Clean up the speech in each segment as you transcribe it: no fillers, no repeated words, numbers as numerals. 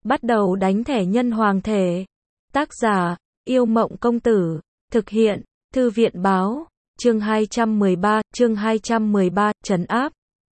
Bắt đầu đánh thẻ nhân hoàng thể. Tác giả, Yêu Mộng Công Tử. Thực hiện, Thư viện Báo. Chương 213, trấn áp.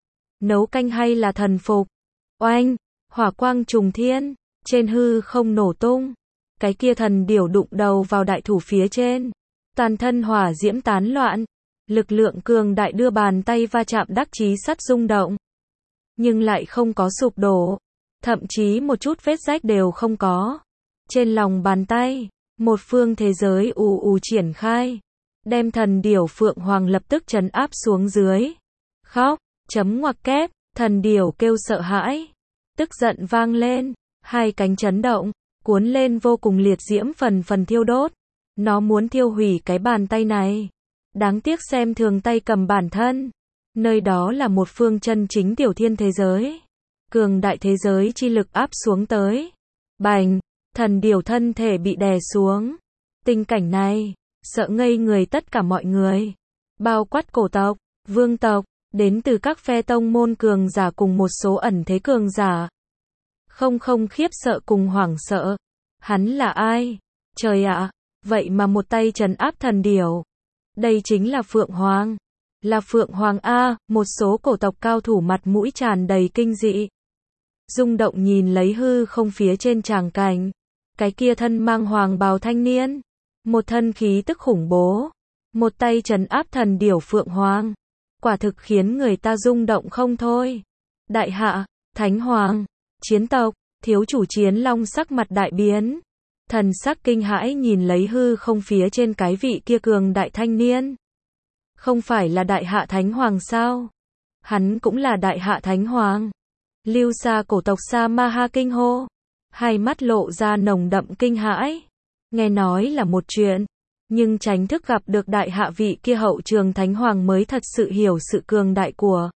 Nấu canh hay là thần phục? Oanh, hỏa quang trùng thiên, trên hư không nổ tung. Cái kia thần điểu đụng đầu vào đại thủ phía trên. Toàn thân hỏa diễm tán loạn. Lực lượng cường đại đưa bàn tay va chạm đắc chí sắt rung động. Nhưng lại không có sụp đổ. Thậm chí một chút vết rách đều không có. Trên lòng bàn tay, một phương thế giới triển khai. Đem thần điểu Phượng Hoàng lập tức trấn áp xuống dưới. Khóc, ngoặc kép, thần điểu kêu sợ hãi. Tức giận vang lên, hai cánh chấn động, cuốn lên vô cùng liệt diễm phần phần thiêu đốt. Nó muốn thiêu hủy cái bàn tay này. Đáng tiếc xem thường tay cầm bản thân. Nơi đó là một phương chân chính tiểu thiên thế giới. Cường đại thế giới chi lực áp xuống tới. Bành, thần điểu thân thể bị đè xuống. Tình cảnh này, sợ ngây người tất cả mọi người. Bao quát cổ tộc, vương tộc, đến từ các phe tông môn cường giả cùng một số ẩn thế cường giả. Không khiếp sợ cùng hoảng sợ. Hắn là ai? Trời ạ, vậy mà một tay trấn áp thần điểu. Đây chính là Phượng Hoàng. Là Phượng Hoàng A, một số cổ tộc cao thủ mặt mũi tràn đầy kinh dị. Rung động nhìn lấy hư không phía trên tràng cảnh. Cái kia thân mang hoàng bào thanh niên. Một thân khí tức khủng bố. Một tay trấn áp thần điểu Phượng Hoàng. Quả thực khiến người ta rung động không thôi. Đại hạ, Thánh Hoàng, chiến tộc, thiếu chủ Chiến Long sắc mặt đại biến. Thần sắc kinh hãi nhìn lấy hư không phía trên cái vị kia cường đại thanh niên. Không phải là đại hạ Thánh Hoàng sao? Hắn cũng là đại hạ Thánh Hoàng. Lưu Sa cổ tộc Sa Ma Ha kinh hô. Hai mắt lộ ra nồng đậm kinh hãi. Nghe nói là một chuyện. Nhưng tránh thức gặp được đại hạ vị kia hậu trường Thánh Hoàng mới thật sự hiểu sự cường đại của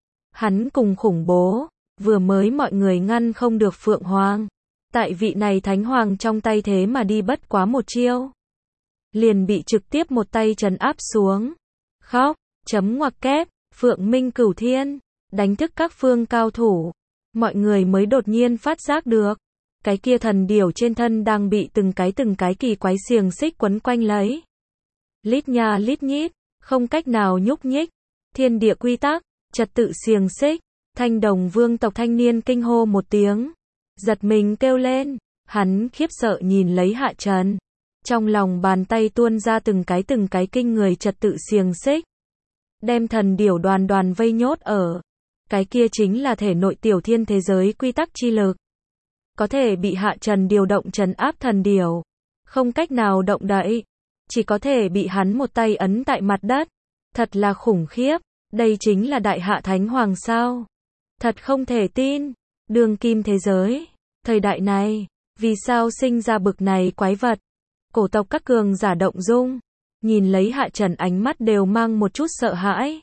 hắn cùng khủng bố. Vừa mới mọi người ngăn không được Phượng Hoàng. Tại vị này Thánh Hoàng trong tay thế mà đi bất quá một chiêu. Liền bị trực tiếp một tay trấn áp xuống. Khóc, ngoặc kép, Phượng Minh Cửu Thiên, đánh thức các phương cao thủ. Mọi người mới đột nhiên phát giác được. Cái kia thần điểu trên thân đang bị từng cái kỳ quái xiềng xích quấn quanh lấy. Lít nha lít nhít, không cách nào nhúc nhích. Thiên địa quy tắc, trật tự xiềng xích. Thanh Đồng vương tộc thanh niên kinh hô một tiếng. Giật mình kêu lên. Hắn khiếp sợ nhìn lấy Hạ Trần. Trong lòng bàn tay tuôn ra từng cái kinh người trật tự xiềng xích. Đem thần điểu đoàn vây nhốt ở. Cái kia chính là thể nội tiểu thiên thế giới quy tắc chi lực. Có thể bị Hạ Trần điều động trấn áp thần điểu. Không cách nào động đậy. Chỉ có thể bị hắn một tay ấn tại mặt đất. Thật là khủng khiếp. Đây chính là đại hạ Thánh Hoàng sao? Thật không thể tin. Đương kim thế giới. Thời đại này, vì sao sinh ra bực này quái vật? Cổ tộc các cường giả động dung. Nhìn lấy Hạ Trần ánh mắt đều mang một chút sợ hãi.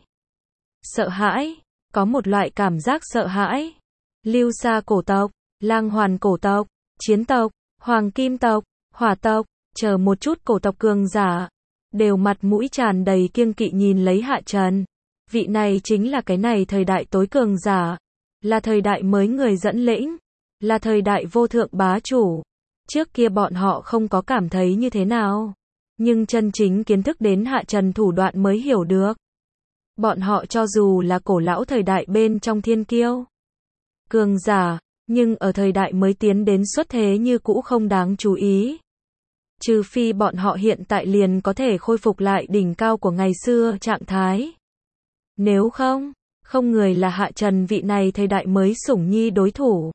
Sợ hãi. Có một loại cảm giác sợ hãi. Lưu Sa cổ tộc, Lang Hoàn cổ tộc, Chiến tộc, Hoàng Kim tộc, Hỏa tộc, chờ một chút cổ tộc cường giả. Đều mặt mũi tràn đầy kiêng kỵ nhìn lấy Hạ Trần. Vị này chính là cái này thời đại tối cường giả. Là thời đại mới người dẫn lĩnh. Là thời đại vô thượng bá chủ. Trước kia bọn họ không có cảm thấy như thế nào. Nhưng chân chính kiến thức đến Hạ Trần thủ đoạn mới hiểu được. Bọn họ cho dù là cổ lão thời đại bên trong thiên kiêu. Cường giả, nhưng ở thời đại mới tiến đến xuất thế như cũ không đáng chú ý. Trừ phi bọn họ hiện tại liền có thể khôi phục lại đỉnh cao của ngày xưa trạng thái. Nếu không, không người là Hạ Trần vị này thời đại mới sủng nhi đối thủ.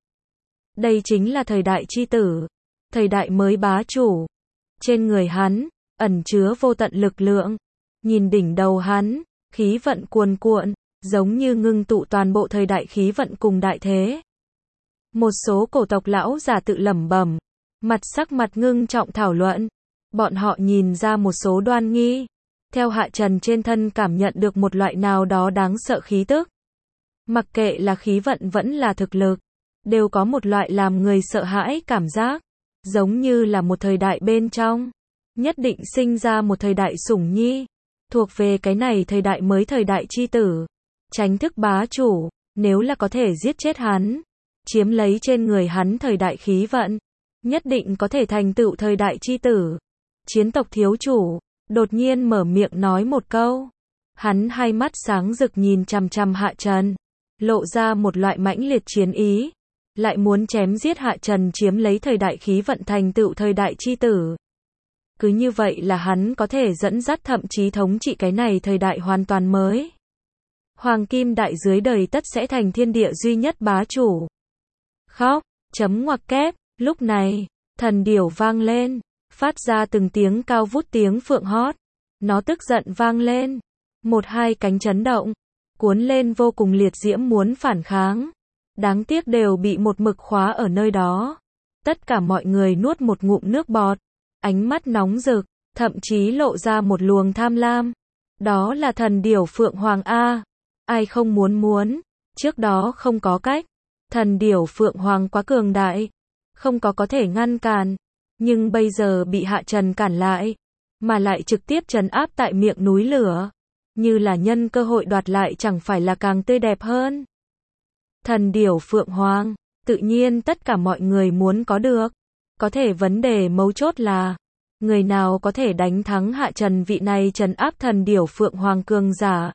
Đây chính là thời đại chi tử. Thời đại mới bá chủ. Trên người hắn, ẩn chứa vô tận lực lượng. Nhìn đỉnh đầu hắn, khí vận cuồn cuộn, giống như ngưng tụ toàn bộ thời đại khí vận cùng đại thế. Một số cổ tộc lão giả tự lẩm bẩm, sắc mặt ngưng trọng thảo luận. Bọn họ nhìn ra một số đoan nghi. Theo Hạ Trần trên thân cảm nhận được một loại nào đó đáng sợ khí tức. Mặc kệ là khí vận vẫn là thực lực, đều có một loại làm người sợ hãi cảm giác. Giống như là một thời đại bên trong. Nhất định sinh ra một thời đại sủng nhi. Thuộc về cái này thời đại mới thời đại chi tử. Tránh thức bá chủ. Nếu là có thể giết chết hắn. chiếm lấy trên người hắn thời đại khí vận, nhất định có thể thành tựu thời đại chi tử. Chiến tộc thiếu chủ, đột nhiên mở miệng nói một câu. Hắn hai mắt sáng rực nhìn chằm chằm Hạ Trần, lộ ra một loại mãnh liệt chiến ý, lại muốn chém giết Hạ Trần chiếm lấy thời đại khí vận thành tựu thời đại chi tử. Cứ như vậy là hắn có thể dẫn dắt thậm chí thống trị cái này thời đại hoàn toàn mới. Hoàng kim đại dưới đời tất sẽ thành thiên địa duy nhất bá chủ. Khóc, chấm ngoặc kép, lúc này, thần điểu vang lên, phát ra từng tiếng cao vút tiếng phượng hót. Nó tức giận vang lên, một hai cánh chấn động, cuốn lên vô cùng liệt diễm muốn phản kháng. Đáng tiếc đều bị một mực khóa ở nơi đó. Tất cả mọi người nuốt một ngụm nước bọt, ánh mắt nóng rực, thậm chí lộ ra một luồng tham lam. Đó là thần điểu Phượng Hoàng A. Ai không muốn, trước đó không có cách. Thần điểu Phượng Hoàng quá cường đại, không có thể ngăn cản. Nhưng bây giờ bị Hạ Trần cản lại, mà lại trực tiếp trấn áp tại miệng núi lửa. Như là nhân cơ hội đoạt lại chẳng phải là càng tươi đẹp hơn. Thần điểu Phượng Hoàng, tự nhiên tất cả mọi người muốn có được. Có thể vấn đề mấu chốt là, người nào có thể đánh thắng Hạ Trần vị này trấn áp thần điểu Phượng Hoàng cường giả.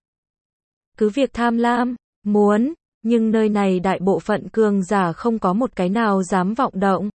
Cứ việc tham lam, muốn, nhưng nơi này đại bộ phận cường giả không có một cái nào dám vọng động.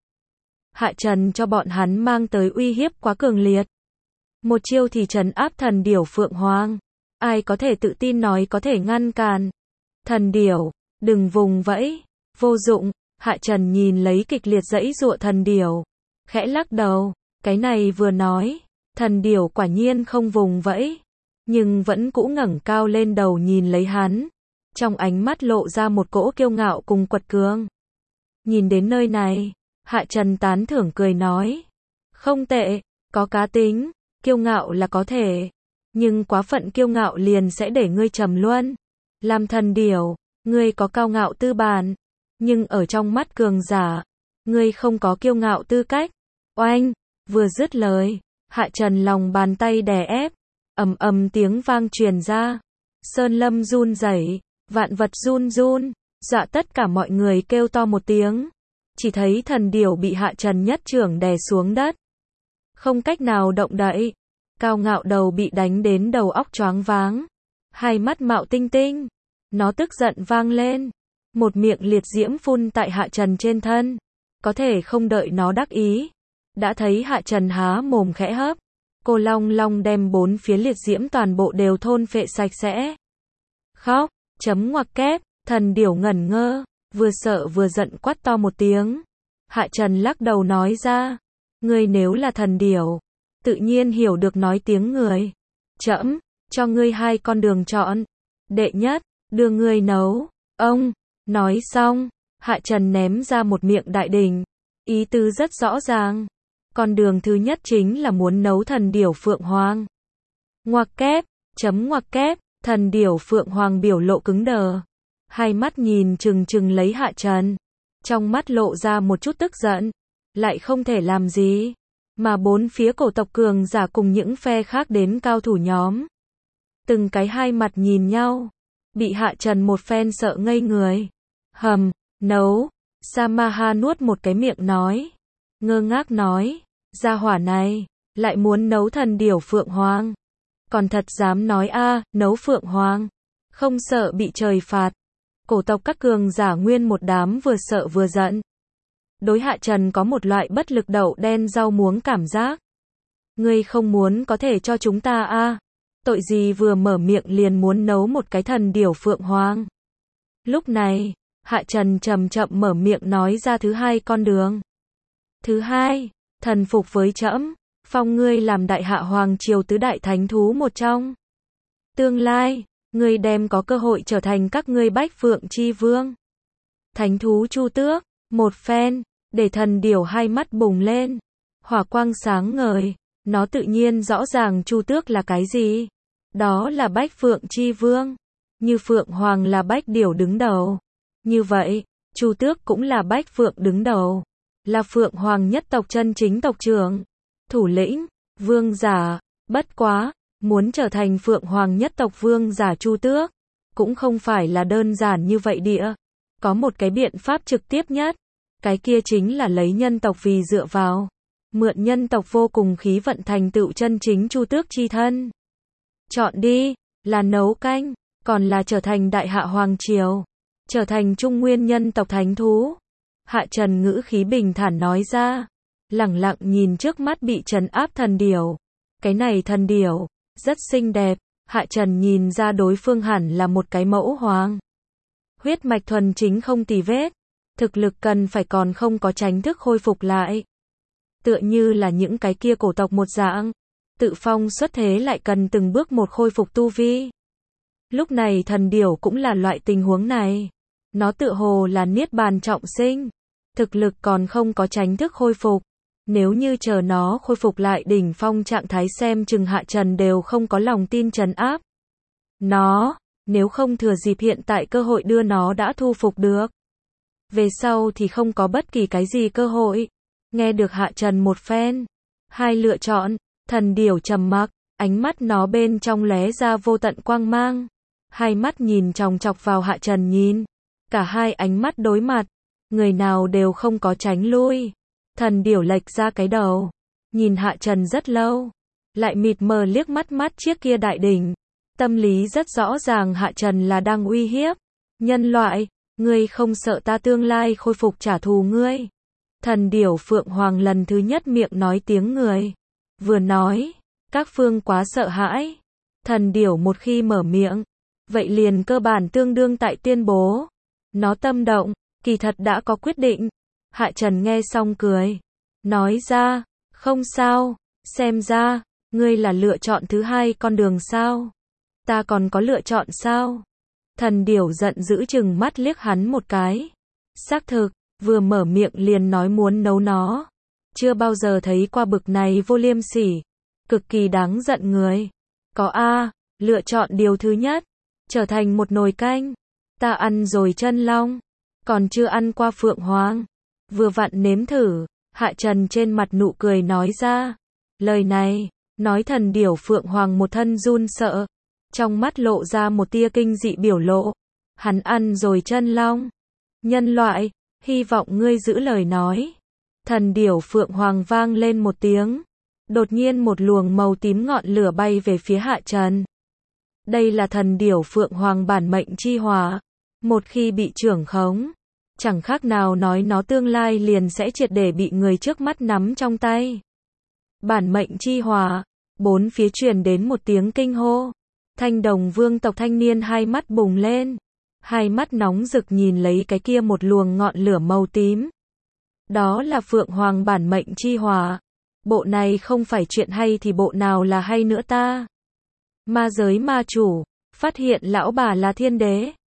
Hạ Trần cho bọn hắn mang tới uy hiếp quá cường liệt. Một chiêu thì trấn áp thần điểu Phượng Hoàng. Ai có thể tự tin nói có thể ngăn cản. Thần điểu, đừng vùng vẫy, vô dụng. Hạ Trần nhìn lấy kịch liệt giãy giụa thần điểu, khẽ lắc đầu. Cái này vừa nói, thần điểu quả nhiên không vùng vẫy, nhưng vẫn cũ ngẩng cao lên đầu nhìn lấy hắn, trong ánh mắt lộ ra một cỗ kiêu ngạo cùng quật cường. Nhìn đến nơi này, Hạ Trần tán thưởng cười nói, không tệ, có cá tính, kiêu ngạo là có thể, nhưng quá phận kiêu ngạo liền sẽ để ngươi trầm luân. Làm thần điểu, ngươi có cao ngạo tư bản, nhưng ở trong mắt cường giả, ngươi không có kiêu ngạo tư cách. Oanh, vừa dứt lời, Hạ Trần lòng bàn tay đè ép, ầm ầm tiếng vang truyền ra, sơn lâm run rẩy, vạn vật run run, dọa tất cả mọi người kêu to một tiếng. Chỉ thấy thần điểu bị Hạ Trần nhất chưởng đè xuống đất, không cách nào động đậy, cao ngạo đầu bị đánh đến đầu óc choáng váng, hai mắt mạo tinh tinh, nó tức giận vang lên, một miệng liệt diễm phun tại Hạ Trần trên thân, có thể không đợi nó đắc ý, đã thấy Hạ Trần há mồm khẽ hấp, cô long long đem bốn phía liệt diễm toàn bộ đều thôn phệ sạch sẽ. Khóc, chấm ngoặc kép, thần điểu ngẩn ngơ, vừa sợ vừa giận quát to một tiếng. Hạ Trần lắc đầu nói ra, ngươi nếu là thần điểu, tự nhiên hiểu được nói tiếng người. Trẫm cho ngươi hai con đường chọn. Đệ nhất, đưa ngươi nấu. Ông, nói xong, Hạ Trần ném ra một miệng đại đỉnh. Ý tứ rất rõ ràng. Con đường thứ nhất chính là muốn nấu thần điểu Phượng Hoàng. Ngoặc kép, chấm ngoặc kép, thần điểu Phượng Hoàng biểu lộ cứng đờ. Hai mắt nhìn chừng chừng lấy Hạ Trần. Trong mắt lộ ra một chút tức giận. Lại không thể làm gì. Mà bốn phía cổ tộc cường giả cùng những phe khác đến cao thủ nhóm. Từng cái hai mặt nhìn nhau. Bị Hạ Trần một phen sợ ngây người. Nấu. Samaha nuốt một cái miệng nói. Ngơ ngác nói. Gia hỏa này, lại muốn nấu thần điểu Phượng Hoàng. Còn thật dám nói nấu Phượng Hoàng. Không sợ bị trời phạt. Cổ tộc các cường giả nguyên một đám vừa sợ vừa giận. Đối Hạ Trần có một loại bất lực đậu đen rau muống cảm giác. Ngươi không muốn có thể cho chúng ta Tội gì vừa mở miệng liền muốn nấu một cái thần điểu Phượng Hoàng. Lúc này, Hạ Trần chậm chậm mở miệng nói ra thứ hai con đường. Thứ hai, thần phục với trẫm, phong ngươi làm đại hạ hoàng triều tứ đại thánh thú một trong. Tương lai, ngươi đem có cơ hội trở thành các ngươi bách phượng chi vương. Thánh thú Chu Tước, một phen, để thần điểu hai mắt bùng lên, hỏa quang sáng ngời, nó tự nhiên rõ ràng Chu Tước là cái gì. Đó là bách phượng chi vương, như Phượng Hoàng là bách điểu đứng đầu. Như vậy, Chu Tước cũng là bách phượng đứng đầu, là Phượng Hoàng nhất tộc chân chính tộc trưởng, thủ lĩnh, vương giả. Bất quá, muốn trở thành Phượng Hoàng nhất tộc vương giả Chu Tước, cũng không phải là đơn giản như vậy địa. Có một cái biện pháp trực tiếp nhất, cái kia chính là lấy nhân tộc vì dựa vào, mượn nhân tộc vô cùng khí vận thành tựu chân chính Chu Tước chi thân. Chọn đi, là nấu canh, còn là trở thành đại hạ hoàng triều, trở thành trung nguyên nhân tộc thánh thú. Hạ Trần ngữ khí bình thản nói ra, lẳng lặng nhìn trước mắt bị trấn áp thần điểu. Cái này thần điểu, rất xinh đẹp, Hạ Trần nhìn ra đối phương hẳn là một cái mẫu hoàng. Huyết mạch thuần chính không tì vết, thực lực cần phải còn không có tránh thức khôi phục lại. Tựa như là những cái kia cổ tộc một dạng, tự phong xuất thế lại cần từng bước một khôi phục tu vi. Lúc này thần điểu cũng là loại tình huống này. Nó tựa hồ là niết bàn trọng sinh, thực lực còn không có tránh thức khôi phục. Nếu như chờ nó khôi phục lại đỉnh phong trạng thái xem chừng Hạ Trần đều không có lòng tin trấn áp nó, nếu không thừa dịp hiện tại cơ hội đưa nó đã thu phục được. Về sau thì không có bất kỳ cái gì cơ hội. Nghe được Hạ Trần một phen, hai lựa chọn, thần điểu trầm mặc, ánh mắt nó bên trong lóe ra vô tận quang mang. Hai mắt nhìn chòng chọc vào Hạ Trần nhìn, cả hai ánh mắt đối mặt, người nào đều không có tránh lui. Thần điểu lệch ra cái đầu, nhìn Hạ Trần rất lâu, lại mịt mờ liếc mắt chiếc kia đại đỉnh. Tâm lý rất rõ ràng Hạ Trần là đang uy hiếp. Nhân loại, ngươi không sợ ta tương lai khôi phục trả thù ngươi. Thần điểu Phượng Hoàng lần thứ nhất miệng nói tiếng người. Vừa nói, các phương quá sợ hãi. Thần điểu một khi mở miệng, vậy liền cơ bản tương đương tại tuyên bố. Nó tâm động, kỳ thật đã có quyết định. Hạ Trần nghe xong cười. Nói ra, không sao, xem ra, ngươi là lựa chọn thứ hai con đường sao? Ta còn có lựa chọn sao? Thần điểu giận dữ chừng mắt liếc hắn một cái. Xác thực, vừa mở miệng liền nói muốn nấu nó. Chưa bao giờ thấy qua bực này vô liêm sỉ. Cực kỳ đáng giận người. Có A, lựa chọn điều thứ nhất. Trở thành một nồi canh. Ta ăn rồi chân long. Còn chưa ăn qua Phượng Hoàng. Vừa vặn nếm thử. Hạ Trần trên mặt nụ cười nói ra. Lời này, nói thần điểu Phượng Hoàng một thân run sợ. Trong mắt lộ ra một tia kinh dị biểu lộ. Hắn ăn rồi chân long. Nhân loại, hy vọng ngươi giữ lời nói. Thần điểu Phượng Hoàng vang lên một tiếng. Đột nhiên một luồng màu tím ngọn lửa bay về phía Hạ Trần. Đây là thần điểu Phượng Hoàng bản mệnh chi hỏa. Một khi bị trưởng khống, chẳng khác nào nói nó tương lai liền sẽ triệt để bị người trước mắt nắm trong tay. Bản mệnh chi hỏa, bốn phía truyền đến một tiếng kinh hô. Thanh Đồng vương tộc thanh niên hai mắt bùng lên. Hai mắt nóng rực nhìn lấy cái kia một luồng ngọn lửa màu tím. Đó là Phượng Hoàng bản mệnh chi hỏa. Bộ này không phải chuyện hay thì bộ nào là hay nữa ta? Ma giới ma chủ, phát hiện lão bà là thiên đế.